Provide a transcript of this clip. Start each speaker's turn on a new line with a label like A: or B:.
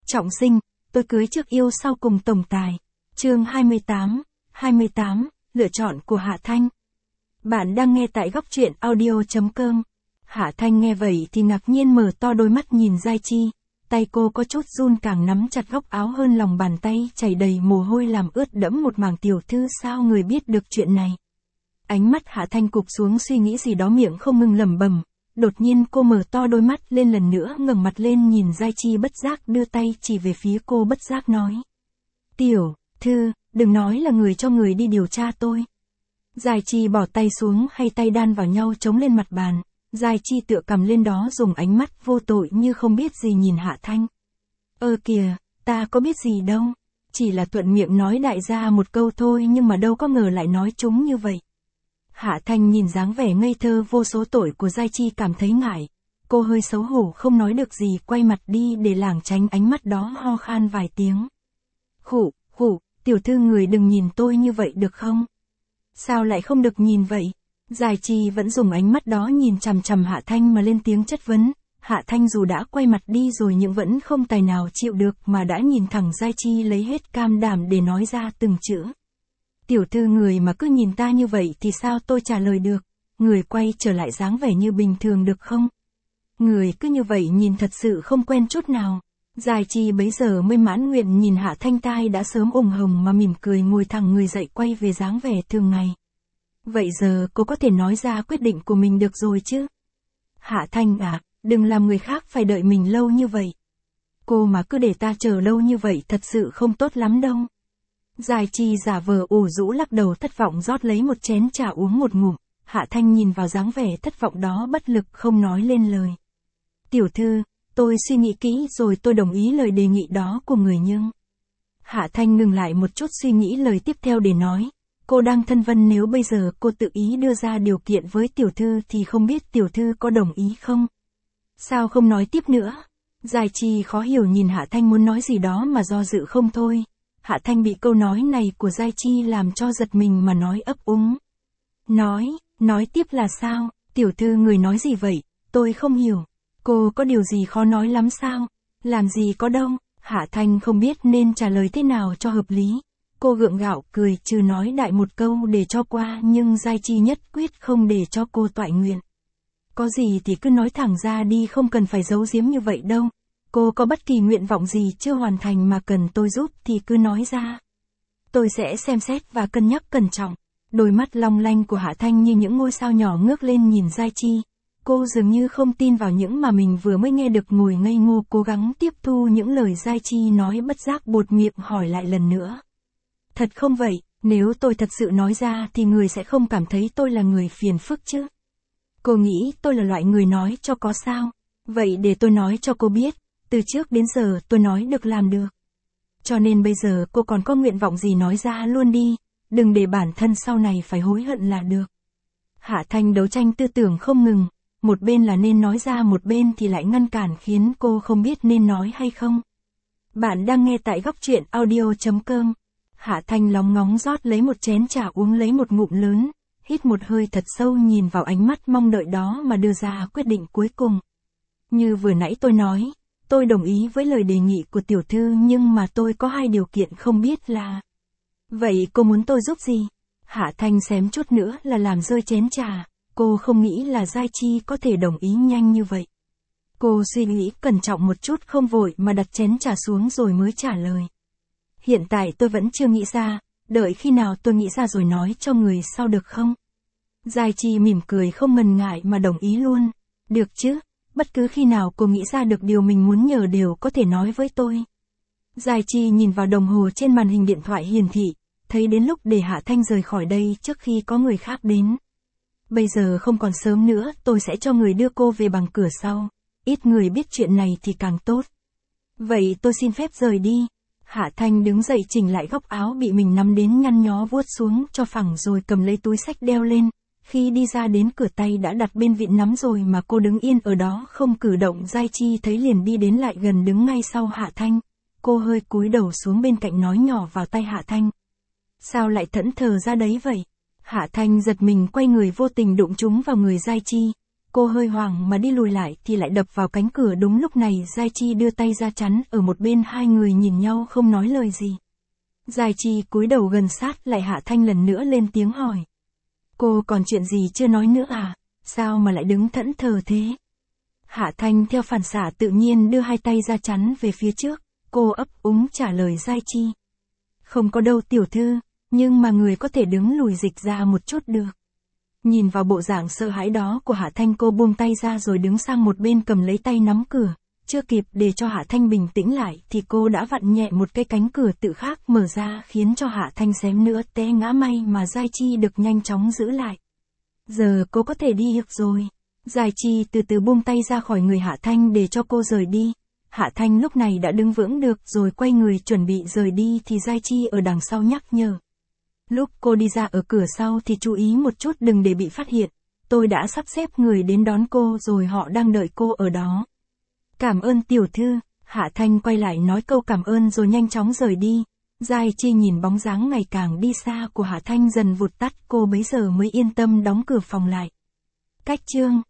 A: Trọng sinh, tôi cưới trước yêu sau cùng tổng tài. Chương 28, lựa chọn của Hạ Thanh. Bạn đang nghe tại góc truyện audio.com. Hạ Thanh nghe vậy thì ngạc nhiên mở to đôi mắt nhìn Giai Chi. Tay cô có chút run, càng nắm chặt góc áo hơn, lòng bàn tay chảy đầy mồ hôi làm ướt đẫm một mảng. Tiểu thư, sao người biết được chuyện này? Ánh mắt Hạ Thanh cụp xuống, suy nghĩ gì đó, miệng không ngừng lẩm bẩm. Đột nhiên cô mở to đôi mắt lên lần nữa, ngẩng mặt lên nhìn Giai Chi, bất giác đưa tay chỉ về phía cô, bất giác nói. Tiểu thư, đừng nói là người cho người đi điều tra tôi. Giai Chi bỏ tay xuống, hai tay đan vào nhau chống lên mặt bàn. Giai Chi tựa cằm lên đó, dùng ánh mắt vô tội như không biết gì nhìn Hạ Thanh. Kìa, ta có biết gì đâu. Chỉ là thuận miệng nói đại gia một câu thôi, nhưng mà đâu có ngờ lại nói chúng như vậy. Hạ Thanh nhìn dáng vẻ ngây thơ vô số tội của Giai Chi cảm thấy ngại. Cô hơi xấu hổ không nói được gì, quay mặt đi để lảng tránh ánh mắt đó, ho khan vài tiếng. Khụ, tiểu thư, người đừng nhìn tôi như vậy được không? Sao lại không được nhìn vậy? Giai Chi vẫn dùng ánh mắt đó nhìn chằm chằm Hạ Thanh mà lên tiếng chất vấn. Hạ Thanh dù đã quay mặt đi rồi nhưng vẫn không tài nào chịu được mà đã nhìn thẳng Giai Chi, lấy hết can đảm để nói ra từng chữ. Tiểu thư, người mà cứ nhìn ta như vậy thì sao tôi trả lời được? Người quay trở lại dáng vẻ như bình thường được không? Người cứ như vậy nhìn thật sự không quen chút nào. Giai Chi bấy giờ mới mãn nguyện nhìn Hạ Thanh, tai đã sớm ửng hồng mà mỉm cười, ngồi thẳng người dậy, quay về dáng vẻ thường ngày. Vậy giờ cô có thể nói ra quyết định của mình được rồi chứ? Hạ Thanh à, đừng làm người khác phải đợi mình lâu như vậy. Cô mà cứ để ta chờ lâu như vậy thật sự không tốt lắm đâu. Giai Chi giả vờ ủ rũ lắc đầu, thất vọng rót lấy một chén trà uống một ngụm. Hạ Thanh nhìn vào dáng vẻ thất vọng đó, bất lực không nói lên lời. Tiểu thư, tôi suy nghĩ kỹ rồi, tôi đồng ý lời đề nghị đó của người, nhưng... Hạ Thanh ngừng lại một chút, suy nghĩ lời tiếp theo để nói. Cô đang phân vân, nếu bây giờ cô tự ý đưa ra điều kiện với tiểu thư thì không biết tiểu thư có đồng ý không? Sao không nói tiếp nữa? Giai Chi khó hiểu nhìn Hạ Thanh, muốn nói gì đó mà do dự không thôi. Hạ Thanh bị câu nói này của Giai Chi làm cho giật mình mà nói ấp úng. Nói tiếp là sao? Tiểu thư, người nói gì vậy? Tôi không hiểu. Cô có điều gì khó nói lắm sao? Làm gì có đâu. Hạ Thanh không biết nên trả lời thế nào cho hợp lý. Cô gượng gạo cười, trừ nói đại một câu để cho qua, nhưng Giai Chi nhất quyết không để cho cô toại nguyện. Có gì thì cứ nói thẳng ra đi, không cần phải giấu giếm như vậy đâu. Cô có bất kỳ nguyện vọng gì chưa hoàn thành mà cần tôi giúp thì cứ nói ra. Tôi sẽ xem xét và cân nhắc cẩn trọng. Đôi mắt long lanh của Hạ Thanh như những ngôi sao nhỏ ngước lên nhìn Giai Chi. Cô dường như không tin vào những mà mình vừa mới nghe được, ngồi ngây ngô cố gắng tiếp thu những lời Giai Chi nói, bất giác buột miệng hỏi lại lần nữa. Thật không vậy? Nếu tôi thật sự nói ra thì người sẽ không cảm thấy tôi là người phiền phức chứ? Cô nghĩ tôi là loại người nói cho có sao? Vậy để tôi nói cho cô biết. Từ trước đến giờ tôi nói được làm được. Cho nên bây giờ cô còn có nguyện vọng gì nói ra luôn đi. Đừng để bản thân sau này phải hối hận là được. Hạ Thanh đấu tranh tư tưởng không ngừng. Một bên là nên nói ra, một bên thì lại ngăn cản, khiến cô không biết nên nói hay không. Bạn đang nghe tại góc truyện audio.com. Hạ Thanh lóng ngóng rót lấy một chén trà uống lấy một ngụm lớn. Hít một hơi thật sâu, nhìn vào ánh mắt mong đợi đó mà đưa ra quyết định cuối cùng. Như vừa nãy tôi nói. Tôi đồng ý với lời đề nghị của tiểu thư, nhưng mà tôi có hai điều kiện, không biết là... Vậy cô muốn tôi giúp gì? Hạ Thanh xém chút nữa là làm rơi chén trà. Cô không nghĩ là Giai Chi có thể đồng ý nhanh như vậy. Cô suy nghĩ cẩn trọng một chút, không vội mà đặt chén trà xuống rồi mới trả lời. Hiện tại tôi vẫn chưa nghĩ ra, đợi khi nào tôi nghĩ ra rồi nói cho người sau được không? Giai Chi mỉm cười không ngần ngại mà đồng ý luôn. Được chứ? Bất cứ khi nào cô nghĩ ra được điều mình muốn nhờ đều có thể nói với tôi. Giai Chi nhìn vào đồng hồ trên màn hình điện thoại hiển thị, thấy đến lúc để Hạ Thanh rời khỏi đây trước khi có người khác đến. Bây giờ không còn sớm nữa, tôi sẽ cho người đưa cô về bằng cửa sau. Ít người biết chuyện này thì càng tốt. Vậy tôi xin phép rời đi. Hạ Thanh đứng dậy chỉnh lại góc áo bị mình nắm đến nhăn nhó, vuốt xuống cho phẳng rồi cầm lấy túi xách đeo lên. Khi đi ra đến cửa, tay đã đặt bên vịn nắm rồi mà cô đứng yên ở đó không cử động. Giai Chi thấy liền đi đến lại gần, đứng ngay sau Hạ Thanh. Cô hơi cúi đầu xuống bên cạnh, nói nhỏ vào tai Hạ Thanh. Sao lại thẫn thờ ra đấy vậy? Hạ Thanh giật mình quay người, vô tình đụng trúng vào người Giai Chi. Cô hơi hoảng mà đi lùi lại thì lại đập vào cánh cửa. Đúng lúc này Giai Chi đưa tay ra chắn ở một bên, hai người nhìn nhau không nói lời gì. Giai Chi cúi đầu gần sát lại Hạ Thanh lần nữa lên tiếng hỏi. Cô còn chuyện gì chưa nói nữa à? Sao mà lại đứng thẫn thờ thế? Hạ Thanh theo phản xạ tự nhiên đưa hai tay ra chắn về phía trước, cô ấp úng trả lời Giai Chi. Không có đâu tiểu thư, nhưng mà người có thể đứng lùi dịch ra một chút được. Nhìn vào bộ dạng sợ hãi đó của Hạ Thanh, cô buông tay ra rồi đứng sang một bên cầm lấy tay nắm cửa. Chưa kịp để cho Hạ Thanh bình tĩnh lại thì cô đã vặn nhẹ một cái cánh cửa tự khác mở ra, khiến cho Hạ Thanh xém nữa té ngã, may mà Giai Chi được nhanh chóng giữ lại. Giờ cô có thể đi được rồi. Giai Chi từ từ buông tay ra khỏi người Hạ Thanh để cho cô rời đi. Hạ Thanh lúc này đã đứng vững được rồi quay người chuẩn bị rời đi thì Giai Chi ở đằng sau nhắc nhở. Lúc cô đi ra ở cửa sau thì chú ý một chút đừng để bị phát hiện. Tôi đã sắp xếp người đến đón cô rồi, họ đang đợi cô ở đó. Cảm ơn tiểu thư. Hạ Thanh quay lại nói câu cảm ơn rồi nhanh chóng rời đi. Giai Chi nhìn bóng dáng ngày càng đi xa của Hạ Thanh dần vụt tắt, cô bấy giờ mới yên tâm đóng cửa phòng lại. Cách chương